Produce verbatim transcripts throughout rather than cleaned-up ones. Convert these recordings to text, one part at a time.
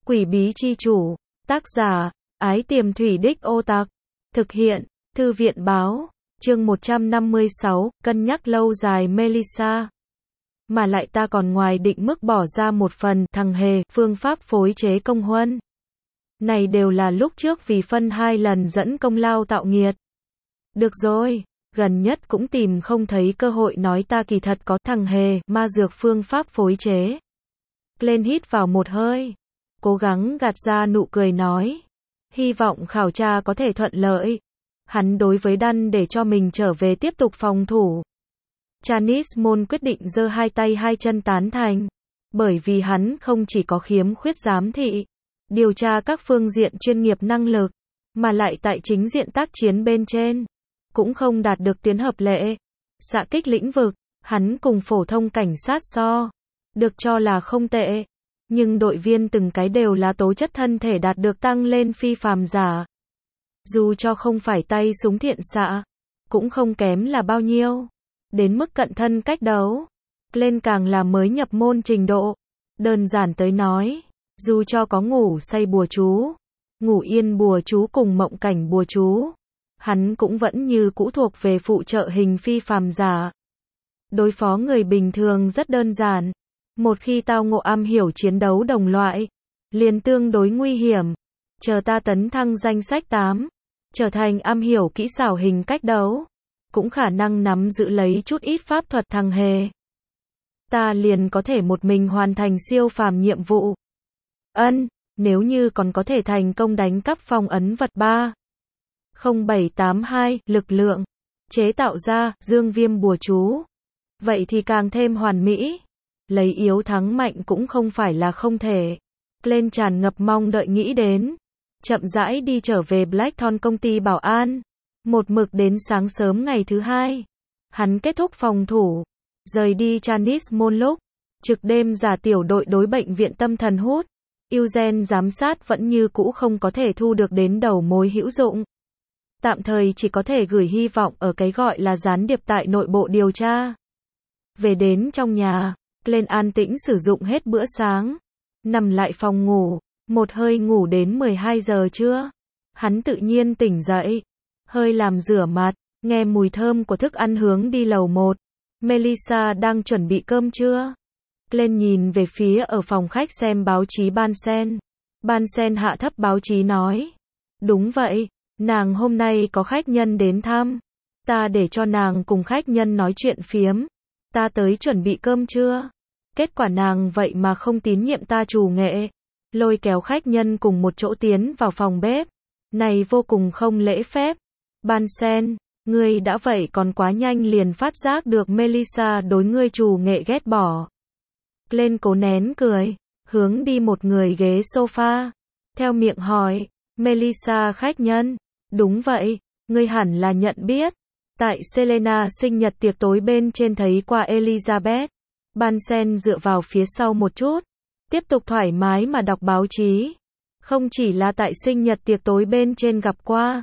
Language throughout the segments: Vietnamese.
Quỷ bí chi chủ. Tác giả, Ái Tiềm Thủy Đích Ô Tặc. Thực hiện, Thư viện báo. Chương một trăm năm mươi sáu, cân nhắc lâu dài Melissa. Mà lại ta còn ngoài định mức bỏ ra một phần, thằng hề, phương pháp phối chế công huân. Này đều là lúc trước vì phân hai lần dẫn công lao tạo nghiệt. Được rồi, gần nhất cũng tìm không thấy cơ hội nói ta kỳ thật có thằng hề, ma dược phương pháp phối chế. Lên hít vào một hơi. Cố gắng gạt ra nụ cười nói. Hy vọng khảo tra có thể thuận lợi. Hắn đối với Đan để cho mình trở về tiếp tục phòng thủ. Janice Môn quyết định giơ hai tay hai chân tán thành. Bởi vì hắn không chỉ có khiếm khuyết giám thị, điều tra các phương diện chuyên nghiệp năng lực, mà lại tại chính diện tác chiến bên trên, cũng không đạt được tiến hợp lệ. Xạ kích lĩnh vực, hắn cùng phổ thông cảnh sát so, được cho là không tệ. Nhưng đội viên từng cái đều là tố chất thân thể đạt được tăng lên phi phàm giả. Dù cho không phải tay súng thiện xạ, cũng không kém là bao nhiêu. Đến mức cận thân cách đấu, lên càng là mới nhập môn trình độ. Đơn giản tới nói, dù cho có ngủ say bùa chú, ngủ yên bùa chú cùng mộng cảnh bùa chú, hắn cũng vẫn như cũ thuộc về phụ trợ hình phi phàm giả. Đối phó người bình thường rất đơn giản. Một khi tao ngộ am hiểu chiến đấu đồng loại, liền tương đối nguy hiểm. Chờ ta tấn thăng danh sách tám, trở thành am hiểu kỹ xảo hình cách đấu, cũng khả năng nắm giữ lấy chút ít pháp thuật thằng hề. Ta liền có thể một mình hoàn thành siêu phàm nhiệm vụ. Ân, nếu như còn có thể thành công đánh cắp phong ấn vật ba không bảy tám hai, lực lượng, chế tạo ra, dương viêm bùa chú. Vậy thì càng thêm hoàn mỹ. Lấy yếu thắng mạnh cũng không phải là không thể. Lên tràn ngập mong đợi nghĩ đến. Chậm rãi đi trở về Blackthorn công ty bảo an. Một mực đến sáng sớm ngày thứ hai. Hắn kết thúc phòng thủ. Rời đi Janice Môn lúc. Trực đêm giả tiểu đội đối bệnh viện tâm thần hút. Eugene giám sát vẫn như cũ không có thể thu được đến đầu mối hữu dụng. Tạm thời chỉ có thể gửi hy vọng ở cái gọi là gián điệp tại nội bộ điều tra. Về đến trong nhà. Lên an tĩnh sử dụng hết bữa sáng. Nằm lại phòng ngủ. Một hơi ngủ đến mười hai giờ trưa. Hắn tự nhiên tỉnh dậy. Hơi làm rửa mặt. Nghe mùi thơm của thức ăn hướng đi lầu một. Melissa đang chuẩn bị cơm trưa. Lên nhìn về phía ở phòng khách xem báo chí Bansen. Bansen hạ thấp báo chí nói. Đúng vậy. Nàng hôm nay có khách nhân đến thăm. Ta để cho nàng cùng khách nhân nói chuyện phiếm. Ta tới chuẩn bị cơm trưa. Kết quả nàng vậy mà không tín nhiệm ta trù nghệ. Lôi kéo khách nhân cùng một chỗ tiến vào phòng bếp. Này vô cùng không lễ phép. Bansen, ngươi đã vậy còn quá nhanh liền phát giác được Melissa đối ngươi trù nghệ ghét bỏ. Lên cố nén cười, hướng đi một người ghế sofa. Theo miệng hỏi, Melissa khách nhân. Đúng vậy, ngươi hẳn là nhận biết. Tại Selena sinh nhật tiệc tối bên trên thấy qua Elizabeth. Bansen dựa vào phía sau một chút. Tiếp tục thoải mái mà đọc báo chí. Không chỉ là tại sinh nhật tiệc tối bên trên gặp qua.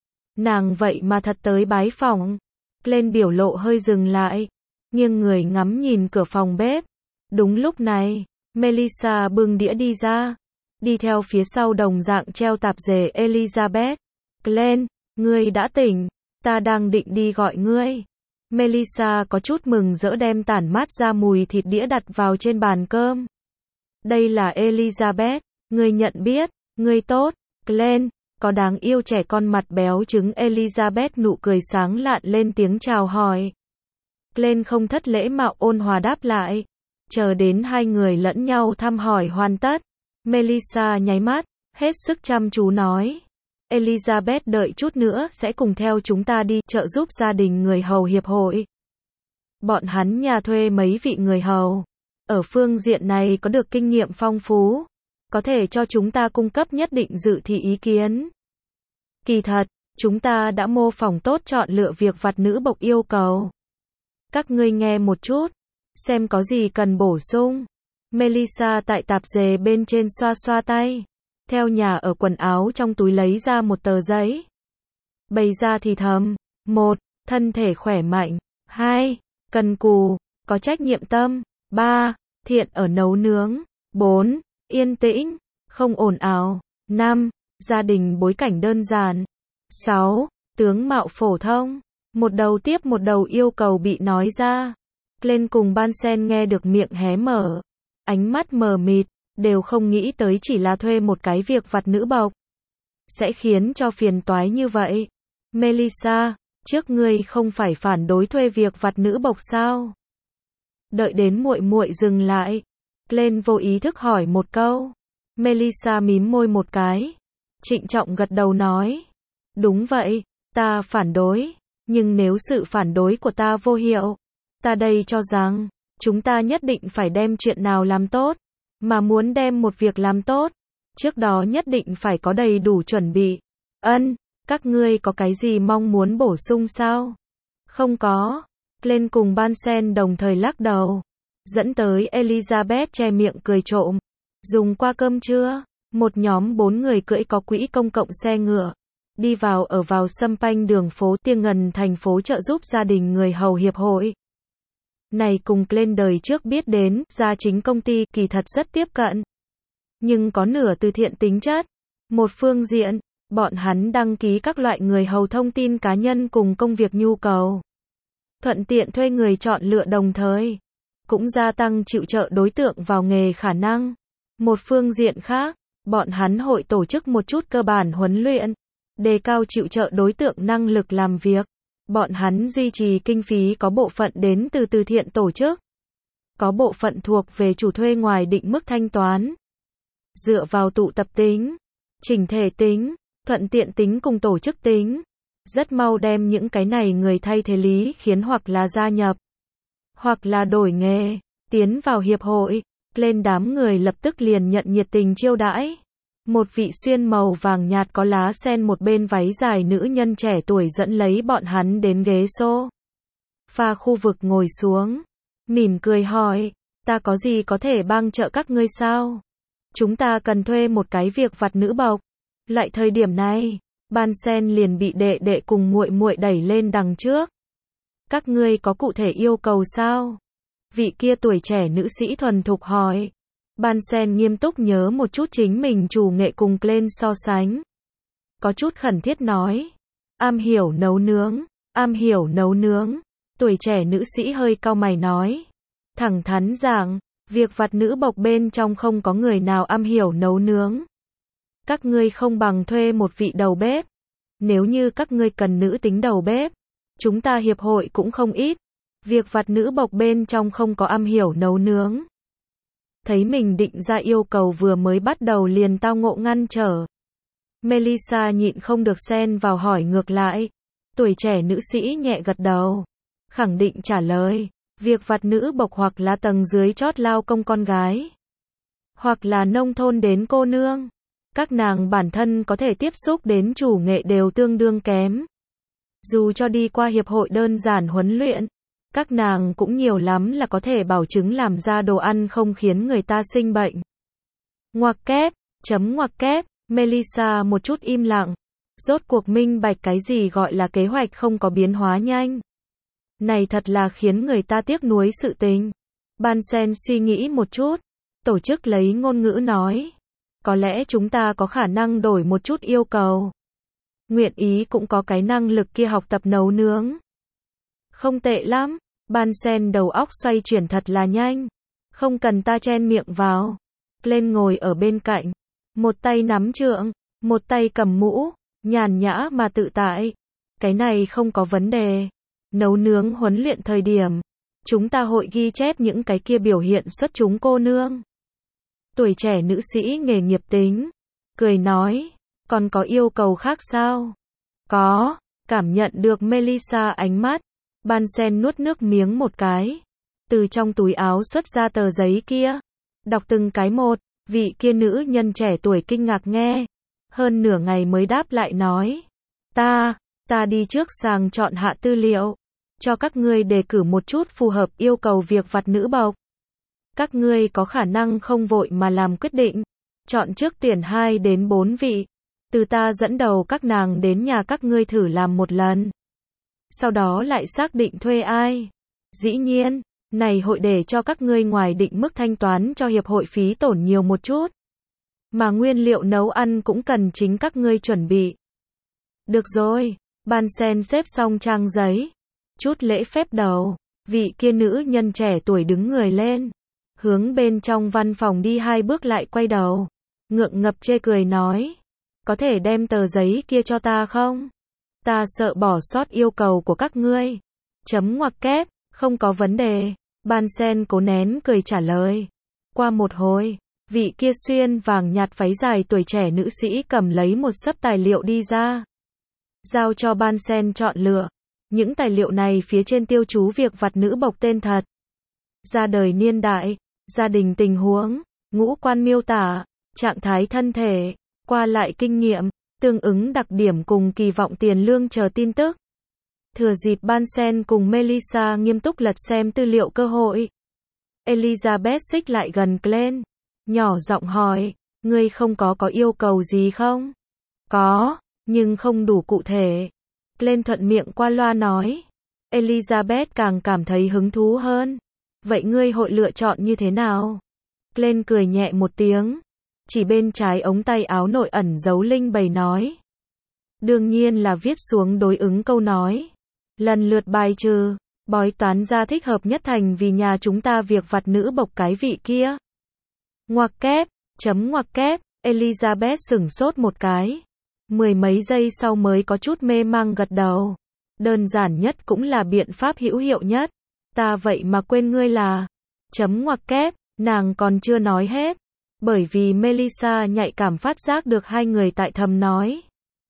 Nàng vậy mà thật tới bái phỏng. Lên biểu lộ hơi dừng lại. Nghiêng người ngắm nhìn cửa phòng bếp. Đúng lúc này, Melissa bưng đĩa đi ra. Đi theo phía sau đồng dạng treo tạp dề Elizabeth. Glenn, ngươi đã tỉnh. Ta đang định đi gọi ngươi. Melissa có chút mừng rỡ đem tản mát ra mùi thịt đĩa đặt vào trên bàn cơm. Đây là Elizabeth, ngươi nhận biết, ngươi tốt, Glenn, có đáng yêu trẻ con mặt béo trứng Elizabeth nụ cười sáng lạn lên tiếng chào hỏi. Glenn không thất lễ mạo ôn hòa đáp lại. Chờ đến hai người lẫn nhau thăm hỏi hoàn tất. Melissa nháy mắt, hết sức chăm chú nói. Elizabeth đợi chút nữa sẽ cùng theo chúng ta đi trợ giúp gia đình người hầu hiệp hội. Bọn hắn nhà thuê mấy vị người hầu. Ở phương diện này có được kinh nghiệm phong phú. Có thể cho chúng ta cung cấp nhất định dự thi ý kiến. Kỳ thật, chúng ta đã mô phỏng tốt chọn lựa việc vặt nữ bộc yêu cầu. Các ngươi nghe một chút. Xem có gì cần bổ sung. Melissa tại tạp dề bên trên xoa xoa tay. Theo nhà ở quần áo trong túi lấy ra một tờ giấy. Bày ra thì thầm. Một, thân thể khỏe mạnh. Hai, cần cù, có trách nhiệm tâm. Ba, thiện ở nấu nướng. Bốn, yên tĩnh, không ồn ào. năm. Gia đình bối cảnh đơn giản. sáu. Tướng mạo phổ thông. Một đầu tiếp một đầu yêu cầu bị nói ra. Glenn cùng Bunsen nghe được miệng hé mở, ánh mắt mờ mịt, đều không nghĩ tới chỉ là thuê một cái việc vặt nữ bộc sẽ khiến cho phiền toái như vậy. Melissa, trước ngươi không phải phản đối thuê việc vặt nữ bộc sao? Đợi đến muội muội dừng lại, Glenn vô ý thức hỏi một câu. Melissa mím môi một cái, trịnh trọng gật đầu nói, đúng vậy, ta phản đối, nhưng nếu sự phản đối của ta vô hiệu, ta đây cho rằng, chúng ta nhất định phải đem chuyện nào làm tốt, mà muốn đem một việc làm tốt, trước đó nhất định phải có đầy đủ chuẩn bị. Ân, các ngươi có cái gì mong muốn bổ sung sao? Không có. Glenn cùng Bunsen đồng thời lắc đầu, dẫn tới Elizabeth che miệng cười trộm. Dùng qua cơm trưa, một nhóm bốn người cưỡi có quỹ công cộng xe ngựa, đi vào ở vào xâm panh đường phố Tiêng Ngần thành phố trợ giúp gia đình người hầu hiệp hội. Này cùng Glenn đời trước biết đến, gia chính công ty kỳ thật rất tiếp cận, nhưng có nửa từ thiện tính chất. Một phương diện, bọn hắn đăng ký các loại người hầu thông tin cá nhân cùng công việc nhu cầu, thuận tiện thuê người chọn lựa đồng thời, cũng gia tăng chịu trợ đối tượng vào nghề khả năng. Một phương diện khác, bọn hắn hội tổ chức một chút cơ bản huấn luyện, đề cao chịu trợ đối tượng năng lực làm việc. Bọn hắn duy trì kinh phí có bộ phận đến từ từ thiện tổ chức, có bộ phận thuộc về chủ thuê ngoài định mức thanh toán. Dựa vào tụ tập tính, chỉnh thể tính, thuận tiện tính cùng tổ chức tính, rất mau đem những cái này người thay thế lý khiến hoặc là gia nhập, hoặc là đổi nghề, tiến vào hiệp hội. Lên đám người lập tức liền nhận nhiệt tình chiêu đãi. Một vị xuyên màu vàng nhạt có lá sen một bên váy dài nữ nhân trẻ tuổi dẫn lấy bọn hắn đến ghế xô pha khu vực ngồi xuống, mỉm cười hỏi, ta có gì có thể帮trợ các ngươi sao? Chúng ta cần thuê một cái việc vặt nữ bộc. Lại thời điểm này, Bunsen liền bị đệ đệ cùng muội muội đẩy lên đằng trước. Các ngươi có cụ thể yêu cầu sao? Vị kia tuổi trẻ nữ sĩ thuần thục hỏi. Bunsen nghiêm túc nhớ một chút chính mình chủ nghệ cùng Glenn so sánh. Có chút khẩn thiết nói. Am hiểu nấu nướng, am hiểu nấu nướng. Tuổi trẻ nữ sĩ hơi cau mày nói. Thẳng thắn rằng, việc vặt nữ bộc bên trong không có người nào am hiểu nấu nướng. Các ngươi không bằng thuê một vị đầu bếp. Nếu như các ngươi cần nữ tính đầu bếp, chúng ta hiệp hội cũng không ít. Việc vặt nữ bộc bên trong không có am hiểu nấu nướng. Thấy mình định ra yêu cầu vừa mới bắt đầu liền tao ngộ ngăn trở. Melissa nhịn không được xen vào hỏi ngược lại. Tuổi trẻ nữ sĩ nhẹ gật đầu, khẳng định trả lời, việc vặt nữ bộc hoặc là tầng dưới chót lao công con gái, hoặc là nông thôn đến cô nương. Các nàng bản thân có thể tiếp xúc đến chủ nghệ đều tương đương kém. Dù cho đi qua hiệp hội đơn giản huấn luyện, các nàng cũng nhiều lắm là có thể bảo chứng làm ra đồ ăn không khiến người ta sinh bệnh. Ngoặc kép, chấm ngoặc kép, Melissa một chút im lặng. Rốt cuộc minh bạch cái gì gọi là kế hoạch không có biến hóa nhanh. Này thật là khiến người ta tiếc nuối sự tình. Bunsen suy nghĩ một chút, tổ chức lấy ngôn ngữ nói. Có lẽ chúng ta có khả năng đổi một chút yêu cầu. Nguyện ý cũng có cái năng lực kia học tập nấu nướng. Không tệ lắm, Bunsen đầu óc xoay chuyển thật là nhanh. Không cần ta chen miệng vào. Glenn ngồi ở bên cạnh, một tay nắm trượng, một tay cầm mũ, nhàn nhã mà tự tại. Cái này không có vấn đề. Nấu nướng huấn luyện thời điểm, chúng ta hội ghi chép những cái kia biểu hiện xuất chúng cô nương. Tuổi trẻ nữ sĩ nghề nghiệp tính, cười nói, còn có yêu cầu khác sao? Có, cảm nhận được Melissa ánh mắt, Bunsen nuốt nước miếng một cái, từ trong túi áo xuất ra tờ giấy kia, đọc từng cái một, vị kia nữ nhân trẻ tuổi kinh ngạc nghe, hơn nửa ngày mới đáp lại nói, ta, ta đi trước sàng chọn hạ tư liệu, cho các ngươi đề cử một chút phù hợp yêu cầu việc vặt nữ bộc. Các ngươi có khả năng không vội mà làm quyết định, chọn trước tuyển hai đến bốn vị, từ ta dẫn đầu các nàng đến nhà các ngươi thử làm một lần. Sau đó lại xác định thuê ai. Dĩ nhiên, này hội để cho các ngươi ngoài định mức thanh toán cho hiệp hội phí tổn nhiều một chút. Mà nguyên liệu nấu ăn cũng cần chính các ngươi chuẩn bị. Được rồi, Ban Sen xếp xong trang giấy. Chút lễ phép đầu. Vị kia nữ nhân trẻ tuổi đứng người lên. Hướng bên trong văn phòng đi hai bước lại quay đầu. Ngượng ngập chê cười nói. Có thể đem tờ giấy kia cho ta không? Ta sợ bỏ sót yêu cầu của các ngươi. Chấm ngoặc kép, không có vấn đề. Ban Sen cố nén cười trả lời. Qua một hồi, vị kia xuyên vàng nhạt váy dài tuổi trẻ nữ sĩ cầm lấy một xấp tài liệu đi ra. Giao cho Ban Sen chọn lựa. Những tài liệu này phía trên tiêu chú việc vặt nữ bộc tên thật. Ra đời niên đại, gia đình tình huống, ngũ quan miêu tả, trạng thái thân thể, qua lại kinh nghiệm, tương ứng đặc điểm cùng kỳ vọng tiền lương chờ tin tức. Thừa dịp Ban Sen cùng Melissa nghiêm túc lật xem tư liệu cơ hội. Elizabeth xích lại gần Glenn, nhỏ giọng hỏi, ngươi không có có yêu cầu gì không? Có, nhưng không đủ cụ thể. Glenn thuận miệng qua loa nói. Elizabeth càng cảm thấy hứng thú hơn. Vậy ngươi hội lựa chọn như thế nào? Glenn cười nhẹ một tiếng, chỉ bên trái ống tay áo nội ẩn dấu linh bày nói. Đương nhiên là viết xuống đối ứng câu nói. Lần lượt bài trừ, bói toán ra thích hợp nhất thành vì nhà chúng ta việc vặt nữ bộc cái vị kia. Ngoặc kép, chấm ngoặc kép, Elizabeth sửng sốt một cái. Mười mấy giây sau mới có chút mê mang gật đầu. Đơn giản nhất cũng là biện pháp hữu hiệu nhất. Ta vậy mà quên ngươi là. Chấm ngoặc kép, nàng còn chưa nói hết. Bởi vì Melissa nhạy cảm phát giác được hai người tại thầm nói.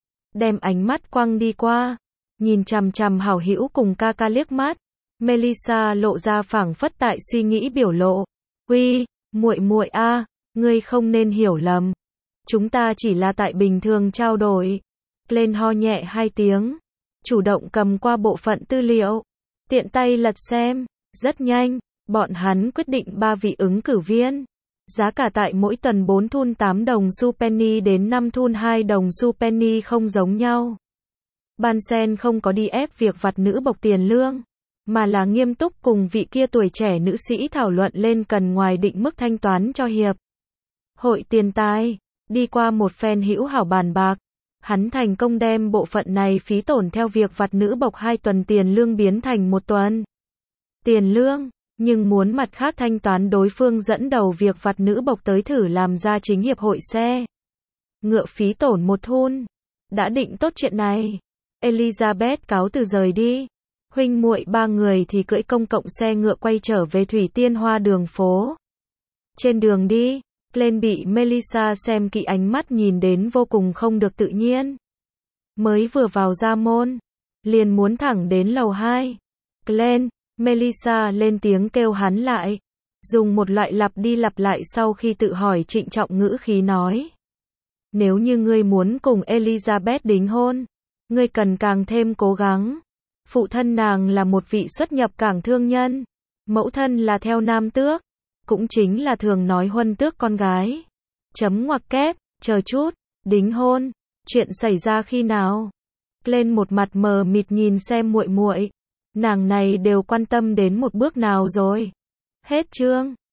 Đem ánh mắt quăng đi qua. Nhìn chằm chằm hảo hữu cùng ca ca liếc mắt. Melissa lộ ra phảng phất tại suy nghĩ biểu lộ. Uy, muội muội a, ngươi không nên hiểu lầm. Chúng ta chỉ là tại bình thường trao đổi. Glenn ho nhẹ hai tiếng. Chủ động cầm qua bộ phận tư liệu. Tiện tay lật xem. Rất nhanh, bọn hắn quyết định ba vị ứng cử viên. Giá cả tại mỗi tuần bốn thun tám đồng xu penny đến năm thun hai đồng xu penny không giống nhau. Ban Sen không có đi ép việc vặt nữ bộc tiền lương, mà là nghiêm túc cùng vị kia tuổi trẻ nữ sĩ thảo luận lên cần ngoài định mức thanh toán cho hiệp hội tiền tài. Đi qua một phen hữu hảo bàn bạc, hắn thành công đem bộ phận này phí tổn theo việc vặt nữ bộc hai tuần tiền lương biến thành một tuần tiền lương, nhưng muốn mặt khác thanh toán đối phương dẫn đầu việc vặt nữ bộc tới thử làm ra chính hiệp hội xe ngựa phí tổn một thun. Đã định tốt chuyện này, Elizabeth cáo từ rời đi. Huynh muội ba người thì cưỡi công cộng xe ngựa quay trở về Thủy Tiên Hoa đường phố. Trên đường đi, Glenn bị Melissa xem kỹ ánh mắt nhìn đến vô cùng không được tự nhiên. Mới vừa vào ra môn, liền muốn thẳng đến lầu hai. Glenn, Melissa lên tiếng kêu hắn lại. Dùng một loại lặp đi lặp lại sau khi tự hỏi trịnh trọng ngữ khí nói. Nếu như ngươi muốn cùng Elizabeth đính hôn, ngươi cần càng thêm cố gắng. Phụ thân nàng là một vị xuất nhập cảng thương nhân. Mẫu thân là theo nam tước. Cũng chính là thường nói huân tước con gái. Chấm ngoặc kép, chờ chút, đính hôn, chuyện xảy ra khi nào? Lên một mặt mờ mịt nhìn xem muội muội, nàng này đều quan tâm đến một bước nào rồi? Hết chương.